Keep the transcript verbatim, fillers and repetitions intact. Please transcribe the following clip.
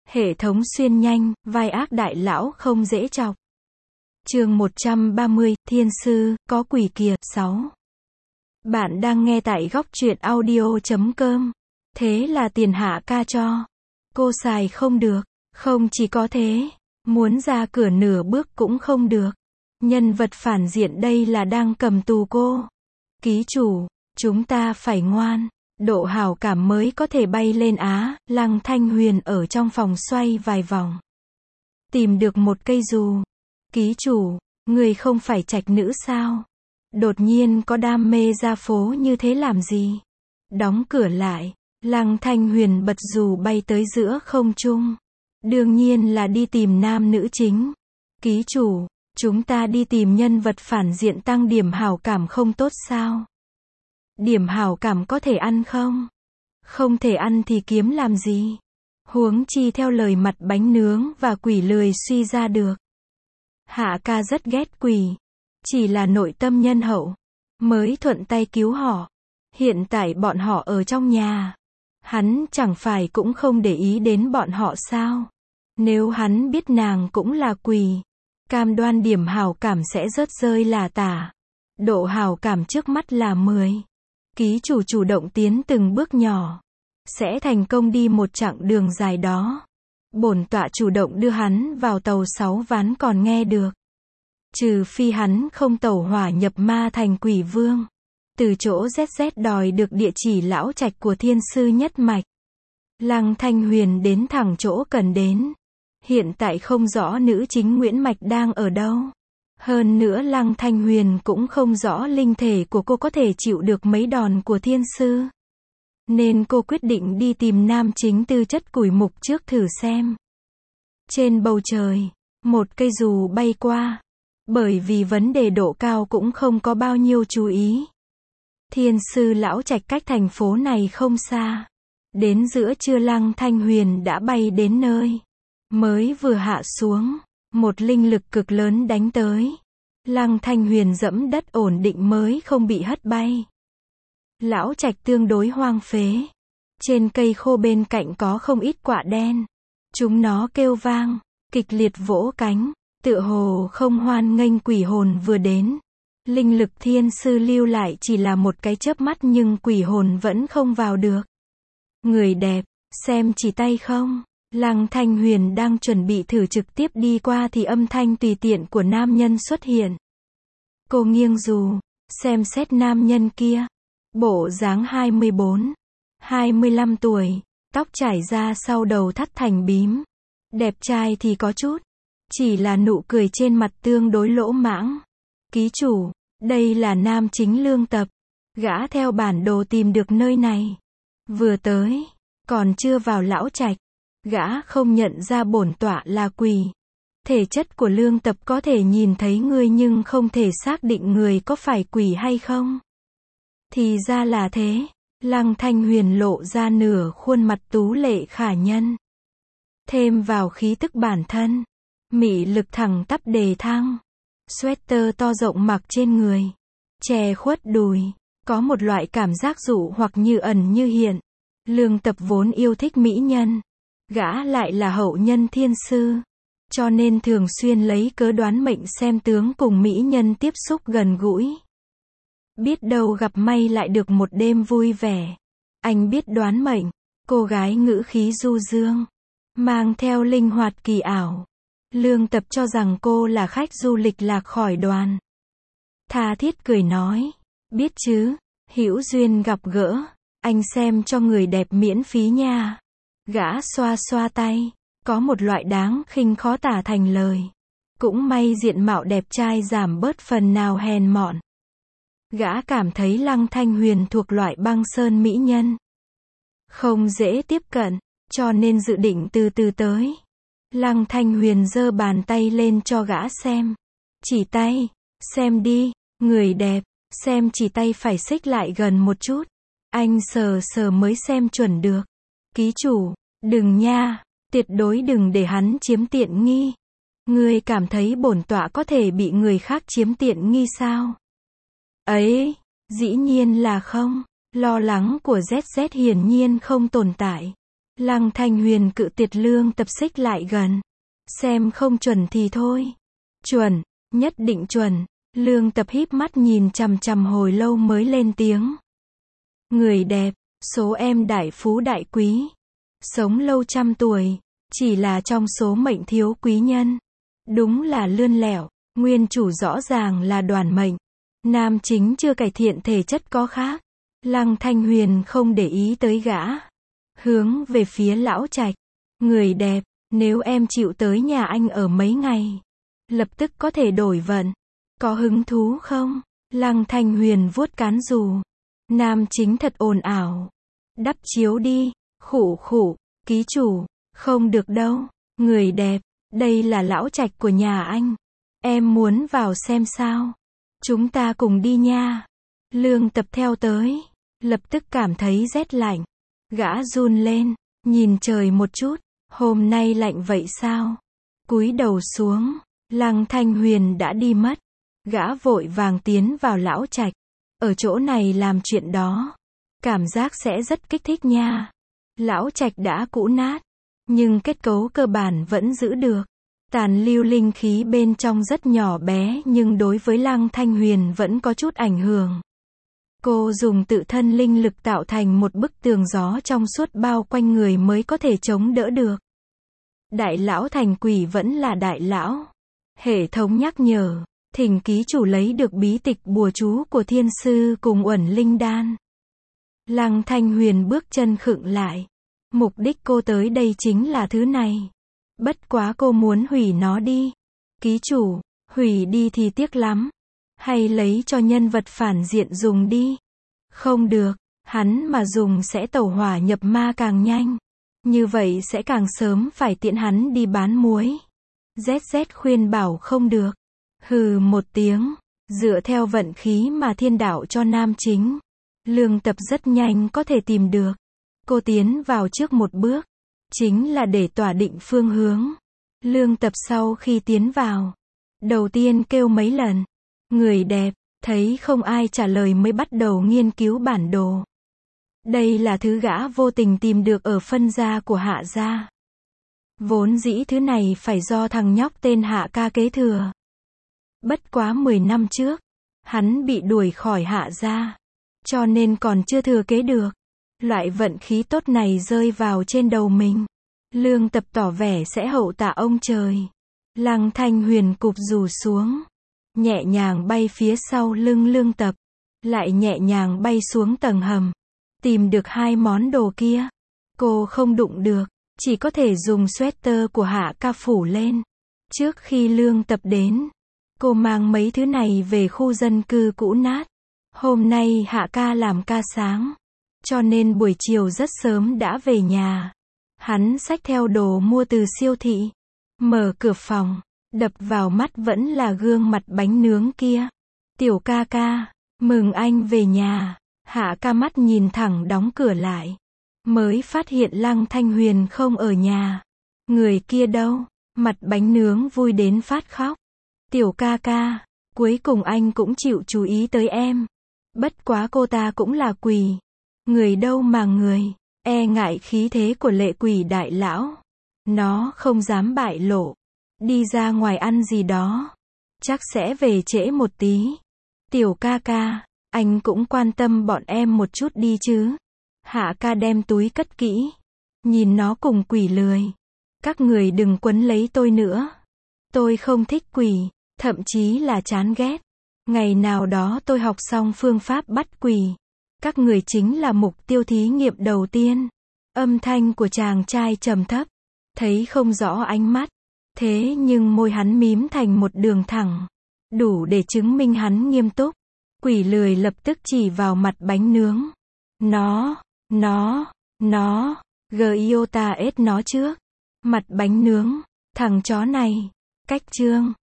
Hệ thống xuyên nhanh, vai ác đại lão không dễ chọc. Chương một trăm ba mươi, Thiên sư, có quỷ kìa, sáu. Bạn đang nghe tại góc truyện audio chấm com. Thế là tiền Hạ ca cho. Cô xài không được. Không chỉ có thế, muốn ra cửa nửa bước cũng không được. Nhân vật phản diện đây là đang cầm tù cô. Ký chủ, chúng ta phải ngoan. Độ hảo cảm mới có thể bay lên Á. Lăng Thanh Huyền ở trong phòng xoay vài vòng. Tìm được một cây dù. Ký chủ, người không phải trạch nữ sao? Đột nhiên có đam mê ra phố như thế làm gì? Đóng cửa lại, Lăng Thanh Huyền bật dù bay tới giữa không trung. Đương nhiên là đi tìm nam nữ chính. Ký chủ, chúng ta đi tìm nhân vật phản diện tăng điểm hảo cảm không tốt sao? Điểm hảo cảm có thể ăn không? Không thể ăn thì kiếm làm gì? Huống chi theo lời mặt bánh nướng và quỷ lười suy ra được. Hạ ca rất ghét quỷ. Chỉ là nội tâm nhân hậu. Mới thuận tay cứu họ. Hiện tại bọn họ ở trong nhà. Hắn chẳng phải cũng không để ý đến bọn họ sao? Nếu hắn biết nàng cũng là quỷ, cam đoan điểm hảo cảm sẽ rớt rơi là tả. Độ hảo cảm trước mắt là mười. Ký chủ chủ động tiến từng bước nhỏ, sẽ thành công đi một chặng đường dài đó. Bổn tọa chủ động đưa hắn vào tàu sáu ván còn nghe được. Trừ phi hắn không tẩu hỏa nhập ma thành quỷ vương. Từ chỗ zét zét đòi được địa chỉ lão trạch của thiên sư nhất mạch. Lăng Thanh Huyền đến thẳng chỗ cần đến. Hiện tại không rõ nữ chính Nguyễn Mạch đang ở đâu. Hơn nữa Lăng Thanh Huyền cũng không rõ linh thể của cô có thể chịu được mấy đòn của thiên sư. Nên cô quyết định đi tìm nam chính tư chất củi mục trước thử xem. Trên bầu trời, một cây dù bay qua. Bởi vì vấn đề độ cao cũng không có bao nhiêu chú ý. Thiên sư lão trạch cách thành phố này không xa. Đến giữa trưa Lăng Thanh Huyền đã bay đến nơi. Mới vừa hạ xuống, một linh lực cực lớn đánh tới. Lăng Thanh Huyền dẫm đất ổn định mới không bị hất bay. Lão trạch tương đối hoang phế. Trên cây khô bên cạnh có không ít quạ đen. Chúng nó kêu vang, kịch liệt vỗ cánh, tựa hồ không hoan nghênh quỷ hồn vừa đến. Linh lực thiên sư lưu lại chỉ là một cái chớp mắt nhưng quỷ hồn vẫn không vào được. Người đẹp, xem chỉ tay không? Lăng Thanh Huyền đang chuẩn bị thử trực tiếp đi qua thì âm thanh tùy tiện của nam nhân xuất hiện. Cô nghiêng dù, xem xét nam nhân kia. Bộ dáng hai mươi bốn, hai mươi lăm tuổi, tóc trải ra sau đầu thắt thành bím. Đẹp trai thì có chút, chỉ là nụ cười trên mặt tương đối lỗ mãng. Ký chủ, đây là nam chính Lương Tập. Gã theo bản đồ tìm được nơi này. Vừa tới, còn chưa vào lão trạch. Gã không nhận ra bổn tọa là quỷ. Thể chất của Lương Tập có thể nhìn thấy người nhưng không thể xác định người có phải quỷ hay không. Thì ra là thế. Lăng Thanh Huyền lộ ra nửa khuôn mặt tú lệ khả nhân. Thêm vào khí tức bản thân. Mị lực thẳng tắp đề thăng. Sweater to rộng mặc trên người. Che khuất đùi. Có một loại cảm giác dụ hoặc như ẩn như hiện. Lương Tập vốn yêu thích mỹ nhân. Gã lại là hậu nhân thiên sư. Cho nên thường xuyên lấy cớ đoán mệnh xem tướng cùng mỹ nhân tiếp xúc gần gũi. Biết đâu gặp may lại được một đêm vui vẻ. Anh biết đoán mệnh. Cô gái ngữ khí du dương. Mang theo linh hoạt kỳ ảo. Lương Tập cho rằng cô là khách du lịch lạc khỏi đoàn. Tha thiết cười nói. Biết chứ, hữu duyên gặp gỡ. Anh xem cho người đẹp miễn phí nha. Gã xoa xoa tay. Có một loại đáng khinh khó tả thành lời. Cũng may diện mạo đẹp trai giảm bớt phần nào hèn mọn. Gã cảm thấy Lăng Thanh Huyền thuộc loại băng sơn mỹ nhân. Không dễ tiếp cận, cho nên dự định từ từ tới. Lăng Thanh Huyền giơ bàn tay lên cho gã xem. Chỉ tay, xem đi, người đẹp, xem chỉ tay phải xích lại gần một chút. Anh sờ sờ mới xem chuẩn được. Ký chủ, đừng nha, tuyệt đối đừng để hắn chiếm tiện nghi. Ngươi cảm thấy bổn tọa có thể bị người khác chiếm tiện nghi sao? Ấy, dĩ nhiên là không. Lo lắng của zét zét hiển nhiên không tồn tại. Lăng Thanh Huyền cự tuyệt Lương Tập xích lại gần. Xem không chuẩn thì thôi. Chuẩn, nhất định chuẩn. Lương Tập híp mắt nhìn chằm chằm hồi lâu mới lên tiếng. Người đẹp, số em đại phú đại quý. Sống lâu trăm tuổi, chỉ là trong số mệnh thiếu quý nhân. Đúng là lươn lẹo, nguyên chủ rõ ràng là Đoàn Mệnh. Nam chính chưa cải thiện thể chất có khác. Lăng Thanh Huyền không để ý tới gã. Hướng về phía lão trạch. Người đẹp, nếu em chịu tới nhà anh ở mấy ngày, lập tức có thể đổi vận. Có hứng thú không? Lăng Thanh Huyền vuốt cán dù. Nam chính thật ồn ào. Đắp chiếu đi. Khụ khụ, ký chủ. Không được đâu. Người đẹp, đây là lão trạch của nhà anh. Em muốn vào xem sao? Chúng ta cùng đi nha. Lương Tập theo tới. Lập tức cảm thấy rét lạnh. Gã run lên. Nhìn trời một chút. Hôm nay lạnh vậy sao? Cúi đầu xuống. Lăng Thanh Huyền đã đi mất. Gã vội vàng tiến vào lão trạch. Ở chỗ này làm chuyện đó. Cảm giác sẽ rất kích thích nha. Lão trạch đã cũ nát. Nhưng kết cấu cơ bản vẫn giữ được. Tàn lưu linh khí bên trong rất nhỏ bé nhưng đối với Lăng Thanh Huyền vẫn có chút ảnh hưởng. Cô dùng tự thân linh lực tạo thành một bức tường gió trong suốt bao quanh người mới có thể chống đỡ được. Đại lão thành quỷ vẫn là đại lão. Hệ thống nhắc nhở. Thỉnh ký chủ lấy được bí tịch bùa chú của thiên sư cùng uẩn linh đan. Lăng Thanh Huyền bước chân khựng lại. Mục đích cô tới đây chính là thứ này. Bất quá cô muốn hủy nó đi. Ký chủ, hủy đi thì tiếc lắm. Hay lấy cho nhân vật phản diện dùng đi. Không được, hắn mà dùng sẽ tẩu hỏa nhập ma càng nhanh. Như vậy sẽ càng sớm phải tiện hắn đi bán muối. dét dét khuyên bảo không được. Hừ một tiếng, dựa theo vận khí mà thiên đạo cho nam chính. Lương Tập rất nhanh có thể tìm được. Cô tiến vào trước một bước. Chính là để tỏa định phương hướng. Lương Tập sau khi tiến vào. Đầu tiên kêu mấy lần. Người đẹp, thấy không ai trả lời mới bắt đầu nghiên cứu bản đồ. Đây là thứ gã vô tình tìm được ở phân gia của Hạ gia. Vốn dĩ thứ này phải do thằng nhóc tên Hạ ca kế thừa. Bất quá mười năm trước, hắn bị đuổi khỏi Hạ gia. Cho nên còn chưa thừa kế được. Loại vận khí tốt này rơi vào trên đầu mình. Lương Tập tỏ vẻ sẽ hậu tạ ông trời. Lăng Thanh Huyền cụp rủ xuống. Nhẹ nhàng bay phía sau lưng Lương Tập. Lại nhẹ nhàng bay xuống tầng hầm. Tìm được hai món đồ kia. Cô không đụng được. Chỉ có thể dùng sweater của Hạ ca phủ lên. Trước khi Lương Tập đến, cô mang mấy thứ này về khu dân cư cũ nát. Hôm nay Hạ ca làm ca sáng. Cho nên buổi chiều rất sớm đã về nhà. Hắn xách theo đồ mua từ siêu thị. Mở cửa phòng. Đập vào mắt vẫn là gương mặt bánh nướng kia. Tiểu ca ca, mừng anh về nhà. Hạ ca mắt nhìn thẳng đóng cửa lại. Mới phát hiện Lăng Thanh Huyền không ở nhà. Người kia đâu? Mặt bánh nướng vui đến phát khóc. Tiểu ca ca, cuối cùng anh cũng chịu chú ý tới em. Bất quá cô ta cũng là quỷ. Người đâu mà người, e ngại khí thế của lệ quỷ đại lão. Nó không dám bại lộ. Đi ra ngoài ăn gì đó. Chắc sẽ về trễ một tí. Tiểu ca ca, anh cũng quan tâm bọn em một chút đi chứ. Hạ ca đem túi cất kỹ. Nhìn nó cùng quỷ lười. Các người đừng quấn lấy tôi nữa. Tôi không thích quỷ, thậm chí là chán ghét. Ngày nào đó tôi học xong phương pháp bắt quỷ. Các người chính là mục tiêu thí nghiệm đầu tiên. Âm thanh của chàng trai trầm thấp. Thấy không rõ ánh mắt. Thế nhưng môi hắn mím thành một đường thẳng. Đủ để chứng minh hắn nghiêm túc. Quỷ lười lập tức chỉ vào mặt bánh nướng. Nó, nó, nó, Giota ết nó trước. Mặt bánh nướng, thằng chó này. Cách chương.